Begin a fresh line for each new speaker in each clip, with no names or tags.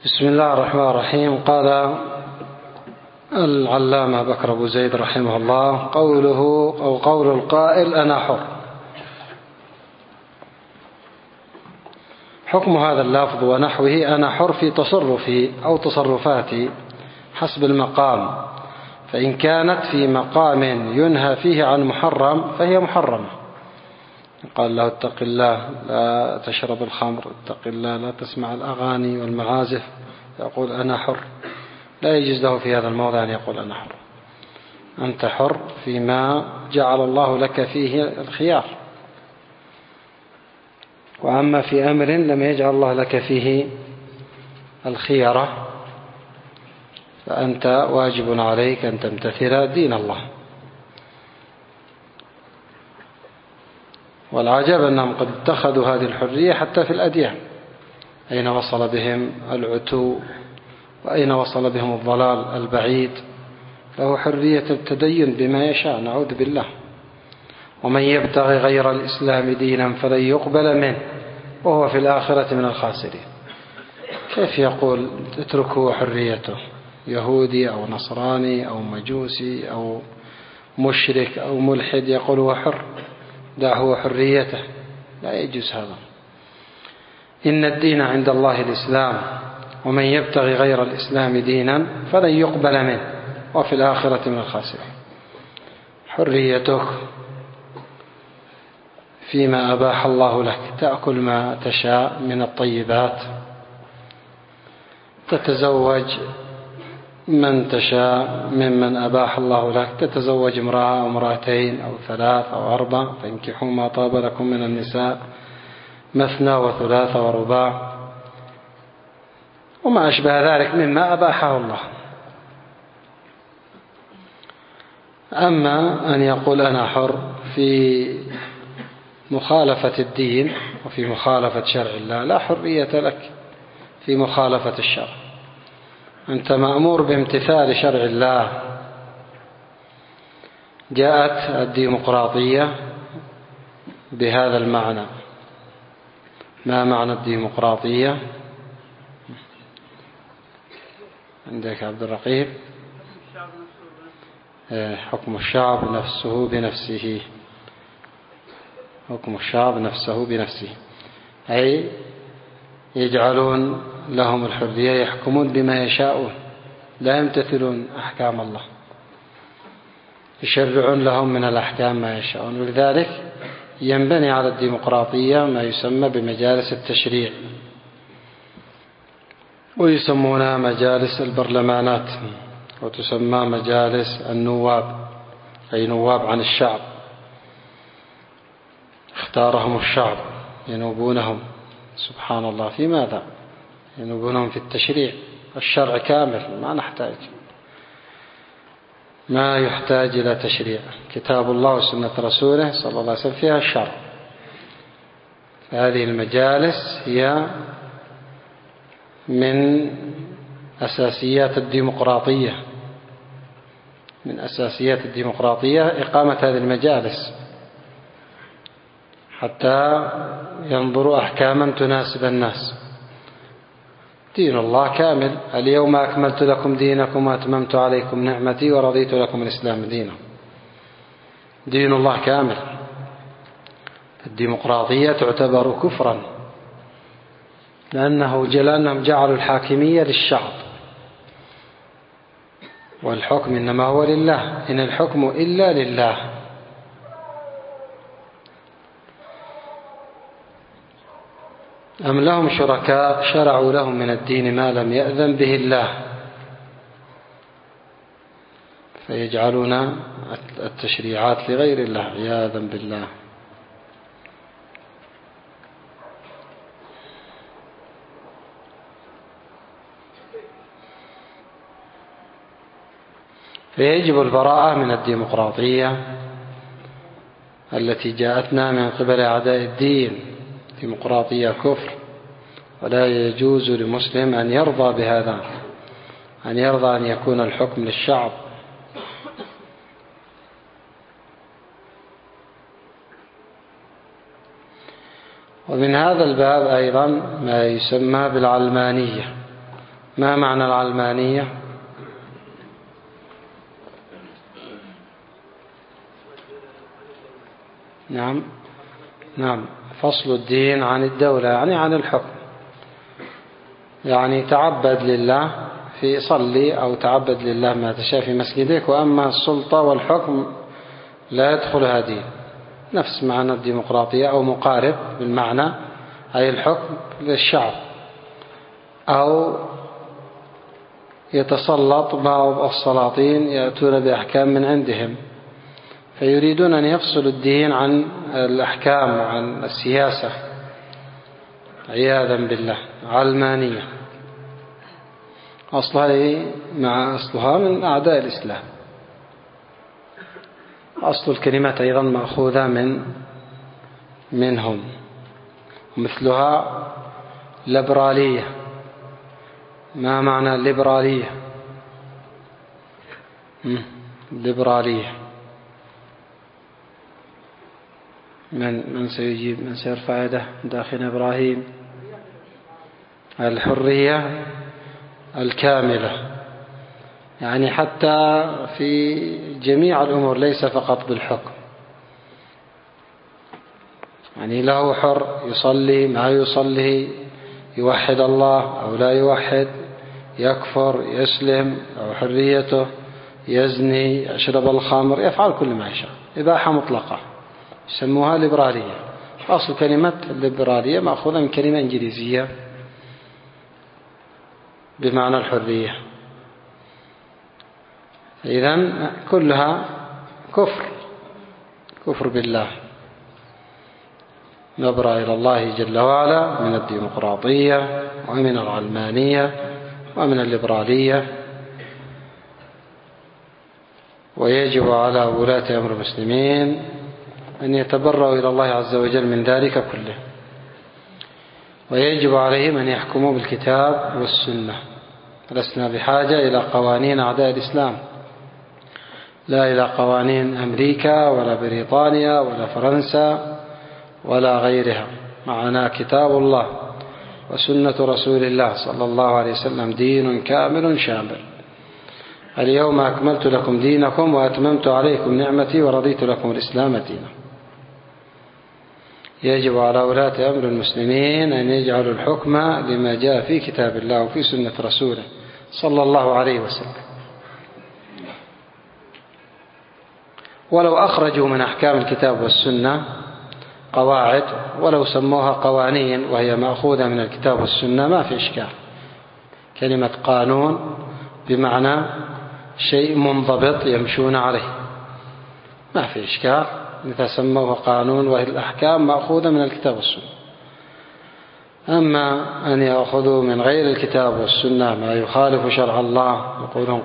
بسم الله الرحمن الرحيم. قال العلامة بكر أبو زيد رحمه الله: قوله أو قول القائل أنا حر. حكم هذا اللفظ ونحوه: أنا حر في تصرفي أو تصرفاتي حسب المقام، فإن كانت في مقام ينهى فيه عن محرم فهي محرمة. قال له: اتق الله لا تشرب الخمر، اتق الله لا تسمع الأغاني والمعازف، يقول أنا حر. لا يجوز له في هذا الموضع أن يقول أنا حر. أنت حر فيما جعل الله لك فيه الخيار، وأما في أمر لم يجعل الله لك فيه الخيرة فأنت واجب عليك أن تمتثل دين الله. والعجب أنهم قد اتخذوا هذه الحرية حتى في الأديان. أين وصل بهم العتو وأين وصل بهم الضلال البعيد. له حرية التدين بما يشاء، نعوذ بالله. ومن يبتغي غير الإسلام دينا فلن يقبل منه وهو في الآخرة من الخاسرين. كيف يقول اتركوا حريته؟ يهودي أو نصراني أو مجوسي أو مشرك أو ملحد يقول هو حر، دعه حريته. لا يجوز هذا. إن الدين عند الله الإسلام، ومن يبتغي غير الإسلام دينا فلن يقبل منه وفي الآخرة من الخاسرين. حريتك فيما أباح الله لك، تأكل ما تشاء من الطيبات، تتزوج من تشاء ممن أباح الله لك، تتزوج امرأة أو امرأتين أو ثلاث أو أربع، فانكحوا ما طاب لكم من النساء مثنى وثلاث ورباع وما أشبه ذلك مما أباحه الله. أما أن يقول أنا حر في مخالفة الدين وفي مخالفة شرع الله، لا حرية لك في مخالفة الشرع. أنت مأمور بامتثال شرع الله. جاءت الديمقراطية بهذا المعنى. ما معنى الديمقراطية عندك عبد الرقيب؟ حكم الشعب نفسه بنفسه. حكم الشعب نفسه بنفسه، أي يجعلون لهم الحرية، يحكمون بما يشاءون، لا يمتثلون أحكام الله، يشرعون لهم من الأحكام ما يشاءون. ولذلك ينبني على الديمقراطية ما يسمى بمجالس التشريع، ويسمونها مجالس البرلمانات، وتسمى مجالس النواب، أي نواب عن الشعب، اختارهم الشعب ينوبونهم. سبحان الله، في ماذا ينوبونهم؟ في التشريع. الشرع كامل، ما يحتاج إلى تشريع. كتاب الله وسنة رسوله صلى الله عليه وسلم فيها الشرع. هذه المجالس هي من أساسيات الديمقراطية. من أساسيات الديمقراطية إقامة هذه المجالس حتى ينظروا أحكاما تناسب الناس. دين الله كامل. اليوم أكملت لكم دينكم وأتممت عليكم نعمتي ورضيت لكم الإسلام دينا. دين الله كامل. الديمقراطية تعتبر كفرا لأنهم جعلوا الحاكمية للشعب، والحكم إنما هو لله، إن الحكم إلا لله. أم لهم شركاء شرعوا لهم من الدين ما لم يأذن به الله، فيجعلون التشريعات لغير الله عياذا بالله. فيجب البراءة من الديمقراطية التي جاءتنا من قبل أعداء الدين. ديمقراطية كفر، ولا يجوز لمسلم أن يرضى بهذا، أن يرضى أن يكون الحكم للشعب. ومن هذا الباب أيضا ما يسمى بالعلمانية. ما معنى العلمانية؟ نعم فصل الدين عن الدولة، يعني عن الحكم، يعني تعبد لله في صلي أو تعبد لله ما تشاء في مسجدك، وأما السلطة والحكم لا يدخل هذه. نفس معنى الديمقراطية أو مقارب بالمعنى، أي الحكم للشعب، أو يتسلط بعض السلاطين يأتون بأحكام من عندهم، فيريدون أن يفصلوا الدين عن الأحكام وعن السياسة عياذا بالله. علمانية أصلها من أعداء الإسلام. أصل الكلمات أيضا مأخوذة منهم، مثلها ليبرالية. ما معنى الليبرالية؟ ليبرالية، من سيجيب؟ من سيرفع يده داخل إبراهيم؟ الحرية الكاملة، يعني حتى في جميع الأمور، ليس فقط بالحكم، يعني له حر يصلي ما يصلي، يوحد الله أو لا يوحد، يكفر يسلم أو حريته، يزني يشرب الخمر، يفعل كل ما يشاء، إباحة مطلقة، يسموها ليبرالية. أصل كلمة الليبرالية مأخوذة من كلمة إنجليزية بمعنى الحرية. إذن كلها كفر بالله، نبرأ إلى الله جل وعلا من الديمقراطية ومن العلمانية ومن الليبرالية. ويجب على ولاة أمر المسلمين أن يتبرأوا إلى الله عز وجل من ذلك كله، ويجب عليهم أن يحكموا بالكتاب والسنة. لسنا بحاجة إلى قوانين أعداء الإسلام، لا إلى قوانين أمريكا ولا بريطانيا ولا فرنسا ولا غيرها. معنا كتاب الله وسنة رسول الله صلى الله عليه وسلم، دين كامل شامل. اليوم أكملت لكم دينكم وأتممت عليكم نعمتي ورضيت لكم الإسلام دينا. يجب على ولاة أمر المسلمين أن يجعلوا الحكم لما جاء في كتاب الله وفي سنة رسوله صلى الله عليه وسلم، ولو أخرجوا من أحكام الكتاب والسنة قواعد، ولو سموها قوانين وهي مأخوذة من الكتاب والسنة ما في إشكال. كلمة قانون بمعنى شيء منضبط يمشون عليه، ما في إشكال إذا سموه قانون وهي الأحكام مأخوذة من الكتاب والسنة. أما أن يأخذوا من غير الكتاب والسنة ما يخالف شرع الله، يقولون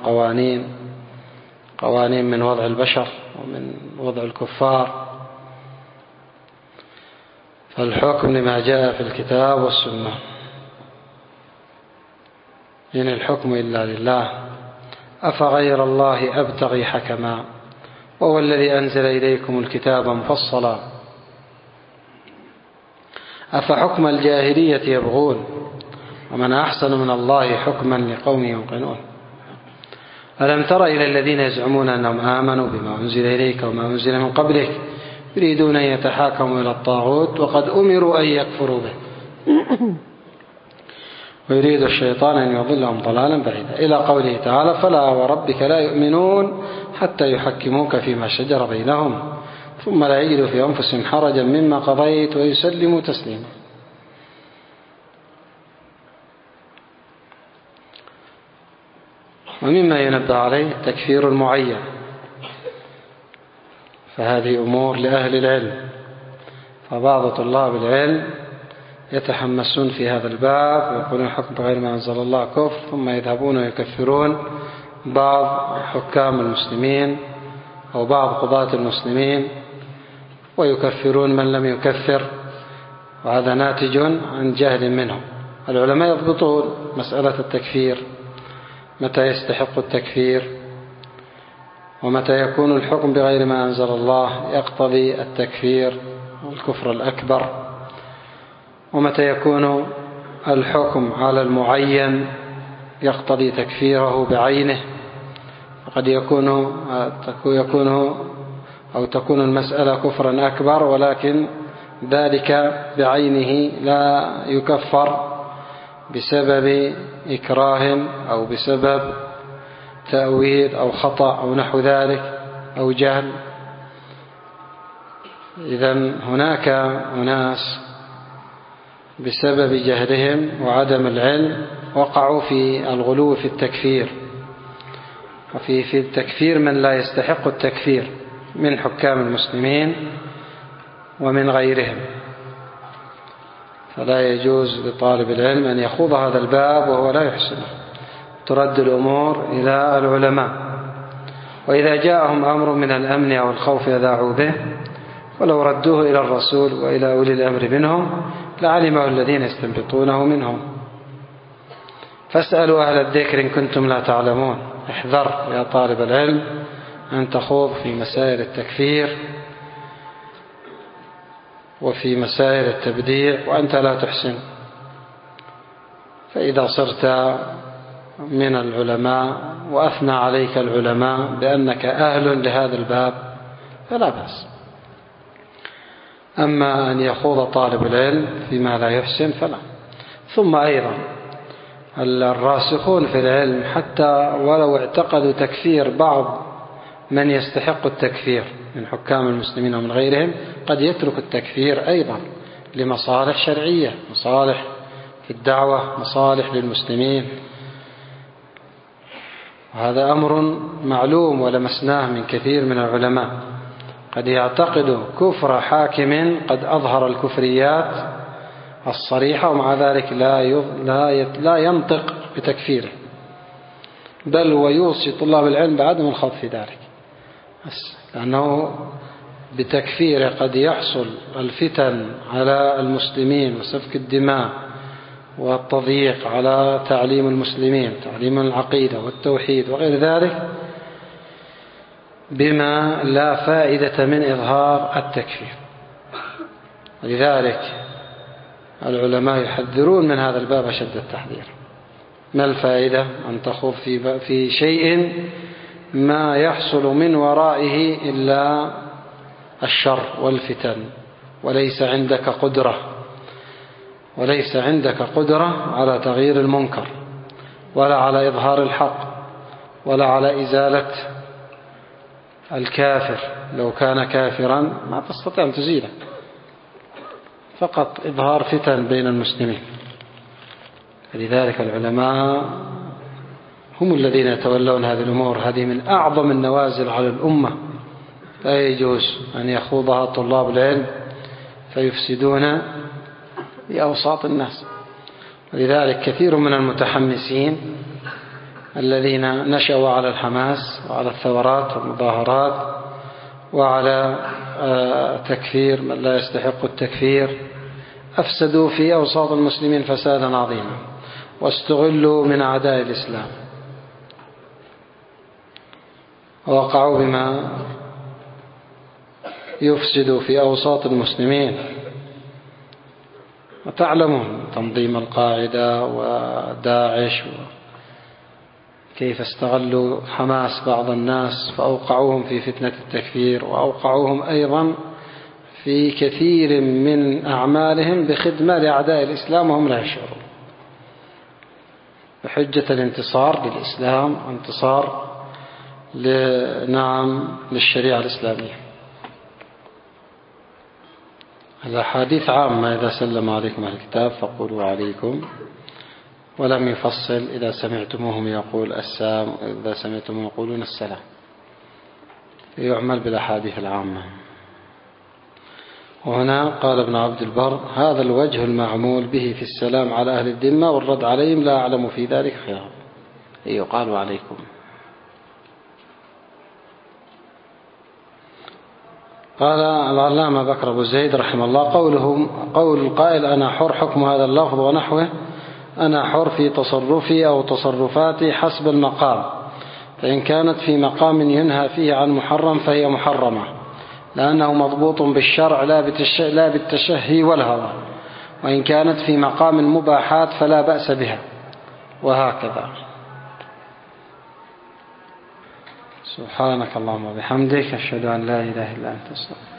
قوانين من وضع البشر ومن وضع الكفار، فالحكم لما جاء في الكتاب والسنة. إن الحكم إلا لله، أفغير الله أبتغي حكما وهو الذي أنزل إليكم الكتاب مفصلا أفحكم الجاهلية يبغون ومن أحسن من الله حكما لقوم يوقنون ألم تر إلى الذين يزعمون أنهم آمنوا بما أنزل إليك وما أنزل من قبلك يريدون أن يتحاكموا إلى الطاغوت وقد أمروا أن يكفروا به ويريد الشيطان أن يضلهم ضلالا بعيدا، إلى قوله تعالى فلا وربك لا يؤمنون حتى يحكموك فيما شجر بينهم ثم لا يجدوا في أنفسهم حرجا مما قضيت ويسلموا تسليما. ومما ينبه عليه تكفير المعين، فهذه أمور لأهل العلم، فبعض طلاب العلم يتحمسون في هذا الباب ويقولون الحكم بغير ما أنزل الله كفر، ثم يذهبون ويكفرون بعض حكام المسلمين أو بعض قضاة المسلمين ويكفرون من لم يكفر، وهذا ناتج عن جهل منهم. العلماء يضبطون مسألة التكفير، متى يستحق التكفير ومتى يكون الحكم بغير ما أنزل الله يقتضي التكفير والكفر الأكبر، ومتى يكون الحكم على المعين يقتضي تكفيره بعينه، قد تكون المسألة كفرا أكبر، ولكن ذلك بعينه لا يكفر بسبب إكراه أو بسبب تأويل أو خطأ أو نحو ذلك أو جهل. إذن هناك أناس بسبب جهلهم وعدم العلم وقعوا في الغلو في التكفير، وفي التكفير من لا يستحق التكفير من حكام المسلمين ومن غيرهم. فلا يجوز لطالب العلم أن يخوض هذا الباب وهو لا يحسنه. ترد الأمور إلى العلماء، وإذا جاءهم أمر من الأمن أو الخوف أذاعوا به، ولو ردوه إلى الرسول وإلى أولي الأمر منهم لعلمه الذين يستنبطونه منهم. فاسألوا أهل الذكر إن كنتم لا تعلمون. احذر يا طالب العلم أن تخوض في مسائل التكفير وفي مسائل التبديع وأنت لا تحسن. فإذا صرت من العلماء وأثنى عليك العلماء بأنك أهل لهذا الباب فلا بأس. أما أن يخوض طالب العلم فيما لا يحسن فلا. ثم أيضا الراسخون في العلم حتى ولو اعتقدوا تكفير بعض من يستحق التكفير من حكام المسلمين ومن غيرهم، قد يترك التكفير أيضا لمصالح شرعية، مصالح في الدعوة، مصالح للمسلمين. هذا أمر معلوم ولمسناه من كثير من العلماء، قد يعتقد كفر حاكم قد أظهر الكفريات الصريحة ومع ذلك لا ينطق بتكفيره، بل ويوصي طلاب العلم بعدم الخوض في ذلك، لأنه بتكفيره قد يحصل الفتن على المسلمين وسفك الدماء والتضييق على تعليم المسلمين، تعليم العقيدة والتوحيد وغير ذلك، بما لا فائدة من إظهار التكفير. ولذلك العلماء يحذرون من هذا الباب أشد التحذير. ما الفائدة أن تخوض في شيء ما يحصل من ورائه إلا الشر والفتن، وليس عندك قدرة على تغيير المنكر ولا على إظهار الحق ولا على إزالة الكافر لو كان كافرا، ما تستطيع أن تزيله، فقط إظهار فتن بين المسلمين. لذلك العلماء هم الذين يتولون هذه الأمور. هذه من أعظم النوازل على الأمة، لا يجوز أن يخوضها طلاب العلم فيفسدون بأوساط الناس. ولذلك كثير من المتحمسين الذين نشأوا على الحماس وعلى الثورات والمظاهرات وعلى تكفير من لا يستحق التكفير أفسدوا في أوساط المسلمين فسادا عظيما، واستغلوا من أعداء الإسلام، ووقعوا بما يفسد في أوساط المسلمين. وتعلمون تنظيم القاعدة وداعش كيف استغلوا حماس بعض الناس فأوقعوهم في فتنة التكفير، وأوقعوهم أيضا في كثير من أعمالهم بخدمة لأعداء الإسلام وهم لا يشعرون، بحجة الانتصار للإسلام وانتصار للشريعة الإسلامية. الأحاديث عامة: إذا سلم عليكم أهل الكتاب فقولوا عليكم، ولم يفصل: إذا سمعتموهم يقول السلام، إذا سمعتموهم يقولون السلام. يعمل بالأحاديث العامة. وهنا قال ابن عبد البر: هذا الوجه المعمول به في السلام على أهل الذمة والرد عليهم لا أعلم في ذلك خيار. يقال عليكم. قال العلامة بكر أبو زيد رحمه الله: قول القائل أنا حر حكم هذا اللفظ ونحوه: أنا حر في تصرفي أو تصرفاتي حسب المقام، فإن كانت في مقام ينهى فيه عن محرم فهي محرمة، لأنه مضبوط بالشرع لا بالتشهي والهوى، وإن كانت في مقام المباحات فلا بأس بها، وهكذا. سبحانك اللهم وبحمدك، أشهد أن لا إله إلا أنت، أستغفرك.